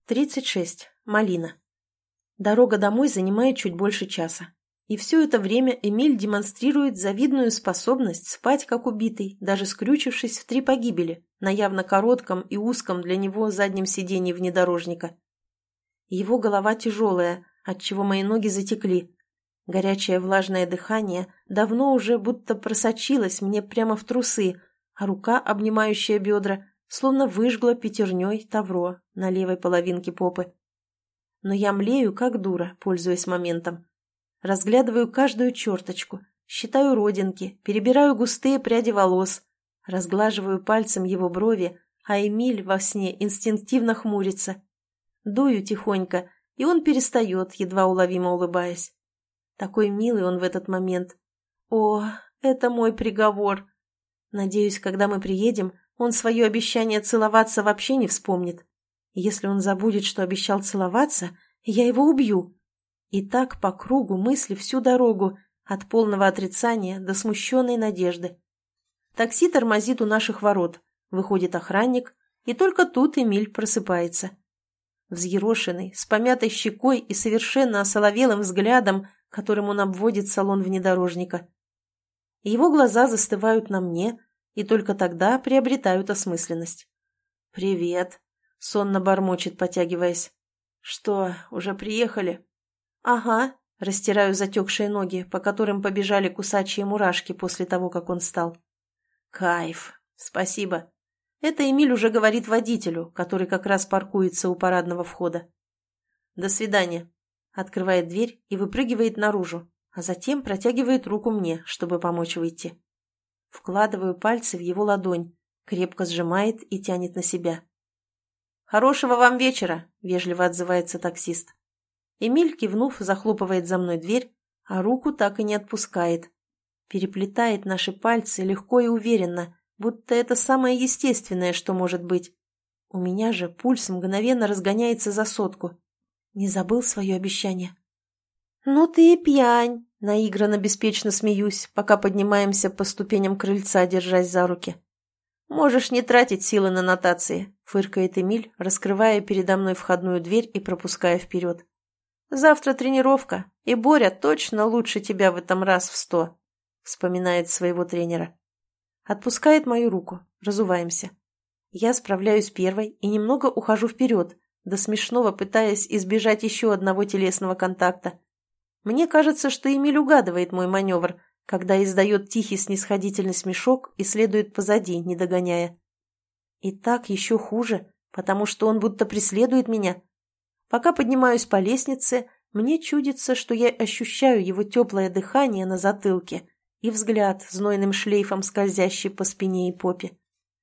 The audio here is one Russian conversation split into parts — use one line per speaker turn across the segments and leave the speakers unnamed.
36. Малина. Дорога домой занимает чуть больше часа. И все это время Эмиль демонстрирует завидную способность спать как убитый, даже скрючившись в 3 погибели, на явно коротком и узком для него заднем сиденье внедорожника. Его голова тяжелая, отчего мои ноги затекли. Горячее влажное дыхание давно уже будто просочилось мне прямо в трусы, а рука, обнимающая бедра, словно выжгла пятерней тавро на левой половинке попы. Но я млею, как дура, пользуясь моментом. Разглядываю каждую черточку, считаю родинки, перебираю густые пряди волос, разглаживаю пальцем его брови, а Эмиль во сне инстинктивно хмурится. Дую тихонько, и он перестает, едва уловимо улыбаясь. Такой милый он в этот момент. О, это мой приговор. Надеюсь, когда мы приедем, он свое обещание целоваться вообще не вспомнит. Если он забудет, что обещал целоваться, я его убью. И так по кругу мысли всю дорогу, от полного отрицания до смущенной надежды. Такси тормозит у наших ворот, выходит охранник, и только тут Эмиль просыпается. Взъерошенный, с помятой щекой и совершенно осоловелым взглядом, которым он обводит салон внедорожника. Его глаза застывают на мне, и только тогда приобретают осмысленность. «Привет», — сонно бормочет, потягиваясь. «Что, уже приехали?» «Ага», — растираю затекшие ноги, по которым побежали кусачие мурашки после того, как он встал. «Кайф, спасибо». Это Эмиль уже говорит водителю, который как раз паркуется у парадного входа. «До свидания», — открывает дверь и выпрыгивает наружу, а затем протягивает руку мне, чтобы помочь выйти. Вкладываю пальцы в его ладонь, крепко сжимает и тянет на себя. «Хорошего вам вечера», — вежливо отзывается таксист. Эмиль, кивнув, захлопывает за мной дверь, а руку так и не отпускает. Переплетает наши пальцы легко и уверенно, будто это самое естественное, что может быть. У меня же пульс мгновенно разгоняется за 100. Не забыл свое обещание. «Ну ты и пьянь!» — наигранно беспечно смеюсь, пока поднимаемся по ступеням крыльца, держась за руки. «Можешь не тратить силы на нотации», — фыркает Эмиль, раскрывая передо мной входную дверь и пропуская вперед. «Завтра тренировка, и Боря точно лучше тебя в этом раз в 100», — вспоминает своего тренера. Отпускает мою руку, разуваемся. Я справляюсь первой и немного ухожу вперед, до смешного пытаясь избежать еще одного телесного контакта. Мне кажется, что Эмиль угадывает мой маневр, когда издает тихий снисходительный смешок и следует позади, не догоняя. И так еще хуже, потому что он будто преследует меня. Пока поднимаюсь по лестнице, мне чудится, что я ощущаю его теплое дыхание на затылке и взгляд, знойным шлейфом скользящий по спине и попе.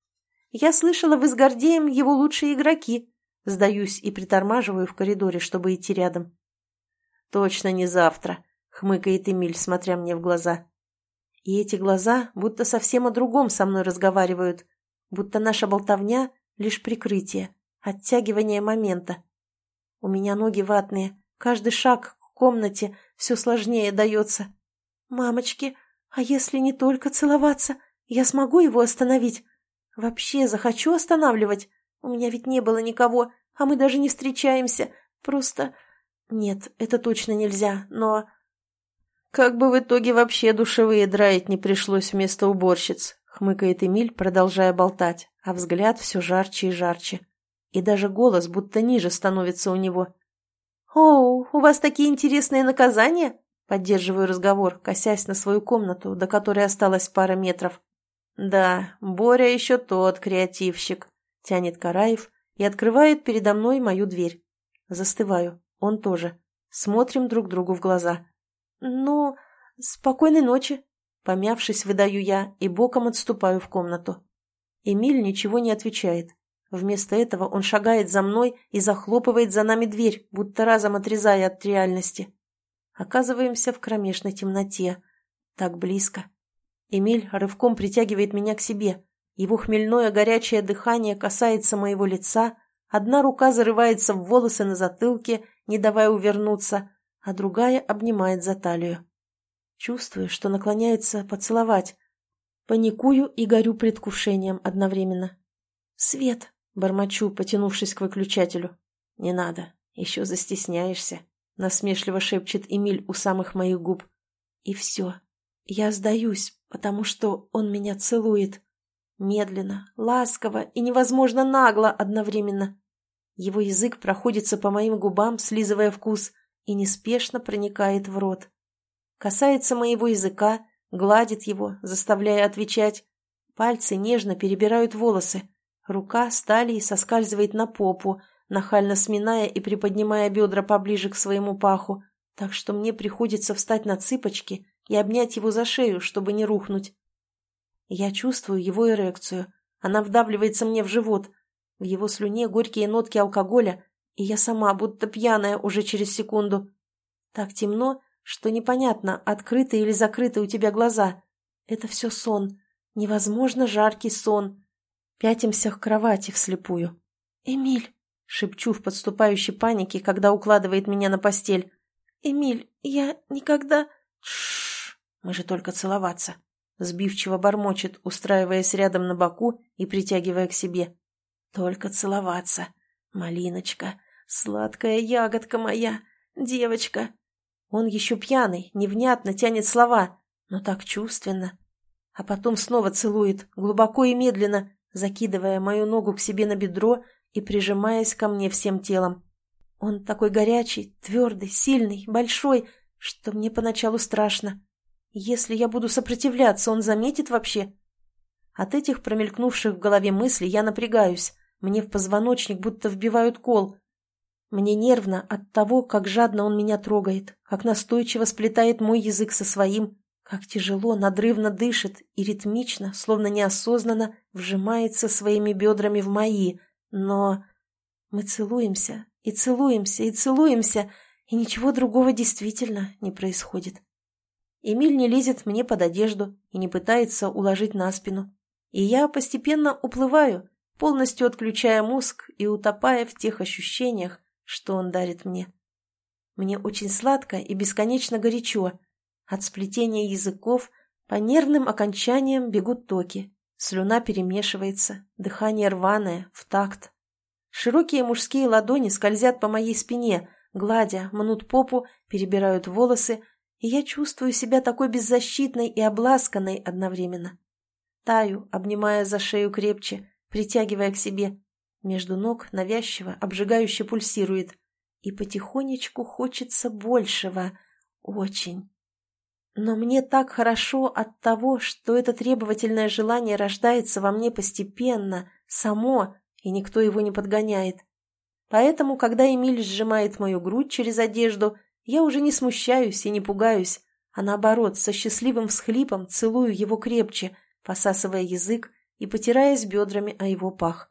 Я слышала, вы с Гордеем его лучшие игроки. Сдаюсь и притормаживаю в коридоре, чтобы идти рядом. «Точно не завтра», — хмыкает Эмиль, смотря мне в глаза. И эти глаза будто совсем о другом со мной разговаривают, будто наша болтовня — лишь прикрытие, оттягивание момента. У меня ноги ватные, каждый шаг к комнате все сложнее дается. «Мамочки, а если не только целоваться, я смогу его остановить? Вообще захочу останавливать? У меня ведь не было никого, а мы даже не встречаемся, просто...» Нет, это точно нельзя, но... «Как бы в итоге вообще душевые драить не пришлось вместо уборщиц», — хмыкает Эмиль, продолжая болтать, а взгляд все жарче и жарче. И даже голос будто ниже становится у него. «Оу, у вас такие интересные наказания?» — поддерживаю разговор, косясь на свою комнату, до которой осталось пара метров. «Да, Боря еще тот креативщик», — тянет Караев и открывает передо мной мою дверь. Застываю. Он тоже. Смотрим друг другу в глаза. «Ну, спокойной ночи», — помявшись, выдаю я и боком отступаю в комнату. Эмиль ничего не отвечает. Вместо этого он шагает за мной и захлопывает за нами дверь, будто разом отрезая от реальности. Оказываемся в кромешной темноте. Так близко. Эмиль рывком притягивает меня к себе. Его хмельное горячее дыхание касается моего лица, одна рука зарывается в волосы на затылке, не давая увернуться, а другая обнимает за талию. Чувствую, что наклоняется поцеловать. Паникую и горю предвкушением одновременно. «Свет!» — бормочу, потянувшись к выключателю. «Не надо, еще застесняешься», — насмешливо шепчет Эмиль у самых моих губ. И все. Я сдаюсь, потому что он меня целует. Медленно, ласково и невозможно нагло одновременно. Его язык проходится по моим губам, слизывая вкус, и неспешно проникает в рот. Касается моего языка, гладит его, заставляя отвечать. Пальцы нежно перебирают волосы. Рука с талии соскальзывает на попу, нахально сминая и приподнимая бедра поближе к своему паху, так что мне приходится встать на цыпочки и обнять его за шею, чтобы не рухнуть. Я чувствую его эрекцию. Она вдавливается мне в живот. В его слюне горькие нотки алкоголя, и я сама будто пьяная уже через секунду. Так темно, что непонятно, открыты или закрыты у тебя глаза. Это все сон. Невозможно жаркий сон. Пятимся к кровати вслепую. «Эмиль!» — шепчу в подступающей панике, когда укладывает меня на постель. «Эмиль, я никогда...» «Шшш! Мы же только целоваться!» — сбивчиво бормочет, устраиваясь рядом на боку и притягивая к себе. «Только целоваться! Малиночка, сладкая ягодка моя, девочка!» Он еще пьяный, невнятно тянет слова, но так чувственно. А потом снова целует, глубоко и медленно, закидывая мою ногу к себе на бедро и прижимаясь ко мне всем телом. Он такой горячий, твердый, сильный, большой, что мне поначалу страшно. Если я буду сопротивляться, он заметит вообще? От этих промелькнувших в голове мыслей я напрягаюсь. Мне в позвоночник будто вбивают кол. Мне нервно от того, как жадно он меня трогает, как настойчиво сплетает мой язык со своим, как тяжело, надрывно дышит и ритмично, словно неосознанно, вжимается своими бедрами в мои. Но мы целуемся, и целуемся, и целуемся, и ничего другого действительно не происходит. Эмиль не лезет мне под одежду и не пытается уложить на спину. И я постепенно уплываю, полностью отключая мозг и утопая в тех ощущениях, что он дарит мне. Мне очень сладко и бесконечно горячо. От сплетения языков по нервным окончаниям бегут токи. Слюна перемешивается, дыхание рваное, в такт. Широкие мужские ладони скользят по моей спине, гладя, мнут попу, перебирают волосы, и я чувствую себя такой беззащитной и обласканной одновременно. Таю, обнимая за шею крепче, притягивая к себе. Между ног навязчиво, обжигающе пульсирует. И потихонечку хочется большего. Очень. Но мне так хорошо от того, что это требовательное желание рождается во мне постепенно, само, и никто его не подгоняет. Поэтому, когда Эмиль сжимает мою грудь через одежду, я уже не смущаюсь и не пугаюсь, а наоборот, со счастливым всхлипом целую его крепче, посасывая язык и потираясь бедрами о его пах.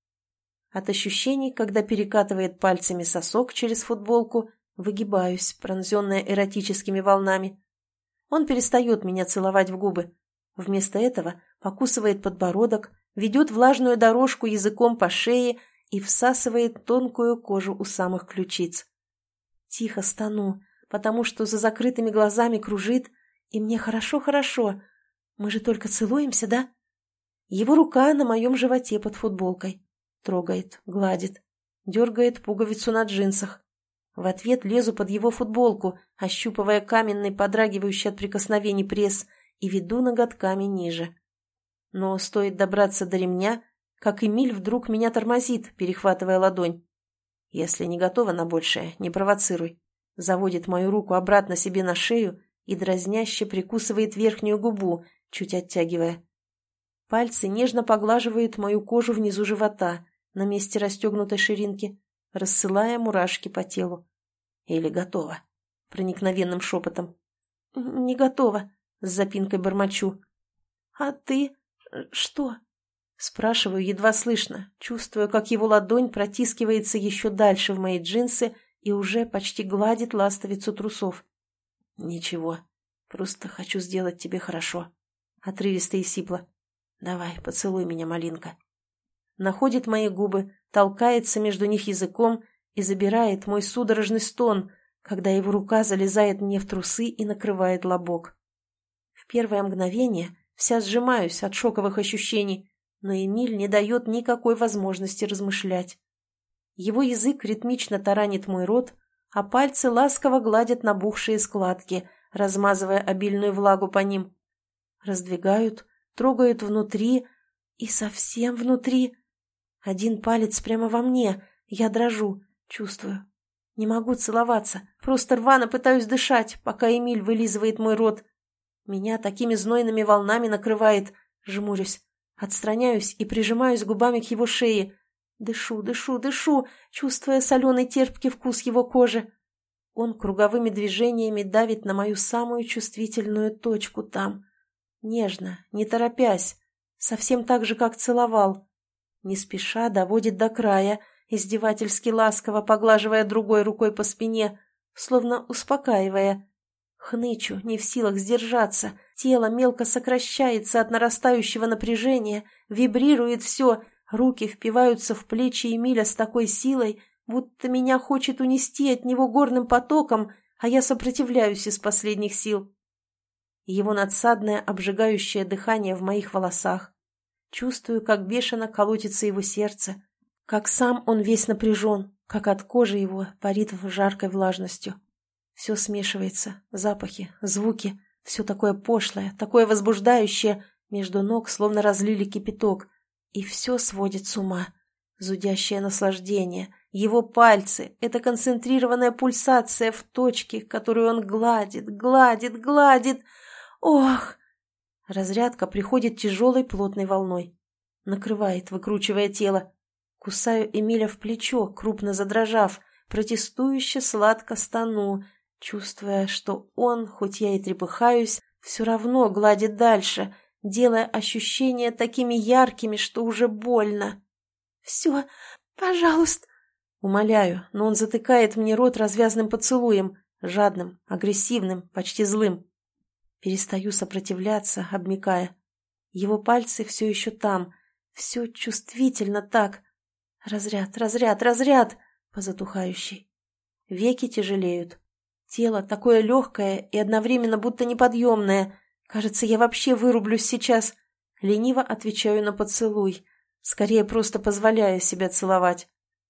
От ощущений, когда перекатывает пальцами сосок через футболку, выгибаюсь, пронзенная эротическими волнами. Он перестает меня целовать в губы. Вместо этого покусывает подбородок, ведет влажную дорожку языком по шее и всасывает тонкую кожу у самых ключиц. Тихо стону, потому что за закрытыми глазами кружит, и мне хорошо-хорошо. Мы же только целуемся, да? Его рука на моем животе под футболкой. Трогает, гладит, дергает пуговицу на джинсах. В ответ лезу под его футболку, ощупывая каменный, подрагивающий от прикосновений пресс, и веду ноготками ниже. Но стоит добраться до ремня, как Эмиль вдруг меня тормозит, перехватывая ладонь. «Если не готова на большее, не провоцируй». Заводит мою руку обратно себе на шею и дразняще прикусывает верхнюю губу, чуть оттягивая. Пальцы нежно поглаживают мою кожу внизу живота, на месте расстегнутой ширинки, рассылая мурашки по телу. «Или готова?» Проникновенным шепотом. «Не готова», с запинкой бормочу. «А ты... что?» Спрашиваю едва слышно, чувствуя, как его ладонь протискивается еще дальше в мои джинсы и уже почти гладит ластовицу трусов. «Ничего, просто хочу сделать тебе хорошо», отрывисто и сипло. «Давай, поцелуй меня, малинка». Находит мои губы, толкается между них языком и забирает мой судорожный стон, когда его рука залезает мне в трусы и накрывает лобок. В первое мгновение вся сжимаюсь от шоковых ощущений, но Эмиль не дает никакой возможности размышлять. Его язык ритмично таранит мой рот, а пальцы ласково гладят набухшие складки, размазывая обильную влагу по ним. Раздвигают, трогают внутри и совсем внутри. Один палец прямо во мне, я дрожу, чувствую. Не могу целоваться, просто рвано пытаюсь дышать, пока Эмиль вылизывает мой рот. Меня такими знойными волнами накрывает, жмурюсь, отстраняюсь и прижимаюсь губами к его шее. Дышу, дышу, дышу, чувствуя соленый терпкий вкус его кожи. Он круговыми движениями давит на мою самую чувствительную точку там. Нежно, не торопясь, совсем так же, как целовал. Не спеша доводит до края, издевательски ласково поглаживая другой рукой по спине, словно успокаивая. Хнычу, не в силах сдержаться, тело мелко сокращается от нарастающего напряжения, вибрирует все, руки впиваются в плечи Эмиля с такой силой, будто меня хочет унести от него горным потоком, а я сопротивляюсь из последних сил. Его надсадное обжигающее дыхание в моих волосах. Чувствую, как бешено колотится его сердце, как сам он весь напряжен, как от кожи его парит жаркой влажностью. Все смешивается, запахи, звуки, все такое пошлое, такое возбуждающее, между ног словно разлили кипяток, и все сводит с ума. Зудящее наслаждение, его пальцы, эта концентрированная пульсация в точке, которую он гладит, гладит, гладит. Ох! Разрядка приходит тяжелой плотной волной. Накрывает, выкручивая тело. Кусаю Эмиля в плечо, крупно задрожав, протестующе сладко стону, чувствуя, что он, хоть я и трепыхаюсь, все равно гладит дальше, делая ощущения такими яркими, что уже больно. «Все, пожалуйста!» Умоляю, но он затыкает мне рот развязным поцелуем, жадным, агрессивным, почти злым. Перестаю сопротивляться, обмякая. Его пальцы все еще там, все чувствительно так. Разряд, разряд, разряд, по затухающей. Веки тяжелеют. Тело такое легкое и одновременно будто неподъемное. Кажется, я вообще вырублюсь сейчас. Лениво отвечаю на поцелуй. Скорее просто позволяю себя целовать.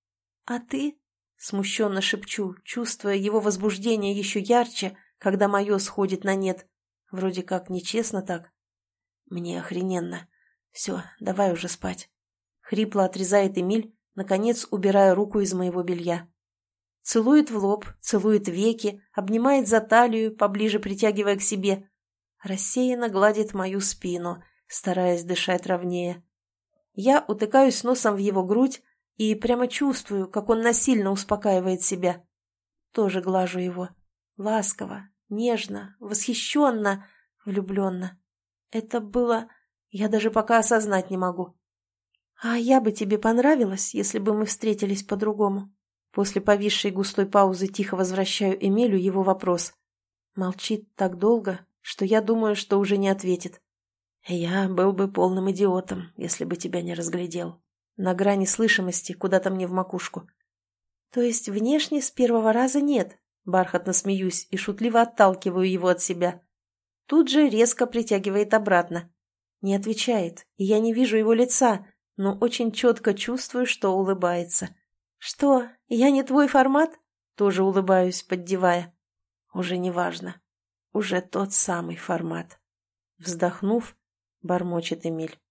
«А ты?» — смущенно шепчу, чувствуя его возбуждение еще ярче, когда мое сходит на нет. Вроде как нечестно так. Мне охрененно. Все, давай уже спать. Хрипло отрезает Эмиль, наконец убирая руку из моего белья. Целует в лоб, целует веки, обнимает за талию, поближе притягивая к себе. Рассеянно гладит мою спину, стараясь дышать ровнее. Я утыкаюсь носом в его грудь и прямо чувствую, как он насильно успокаивает себя. Тоже глажу его. Ласково, нежно, восхищенно, влюбленно. Это было... Я даже пока осознать не могу. «А я бы тебе понравилась, если бы мы встретились по-другому?» После повисшей густой паузы тихо возвращаю Эмилю его вопрос. Молчит так долго, что я думаю, что уже не ответит. «Я был бы полным идиотом, если бы тебя не разглядел». На грани слышимости, куда-то мне в макушку. «То есть внешне с первого раза нет?» Бархатно смеюсь и шутливо отталкиваю его от себя. Тут же резко притягивает обратно. Не отвечает, и я не вижу его лица, но очень четко чувствую, что улыбается. «Что, я не твой формат?» Тоже улыбаюсь, поддевая. «Уже не важно. Уже тот самый формат». Вздохнув, бормочет Эмиль.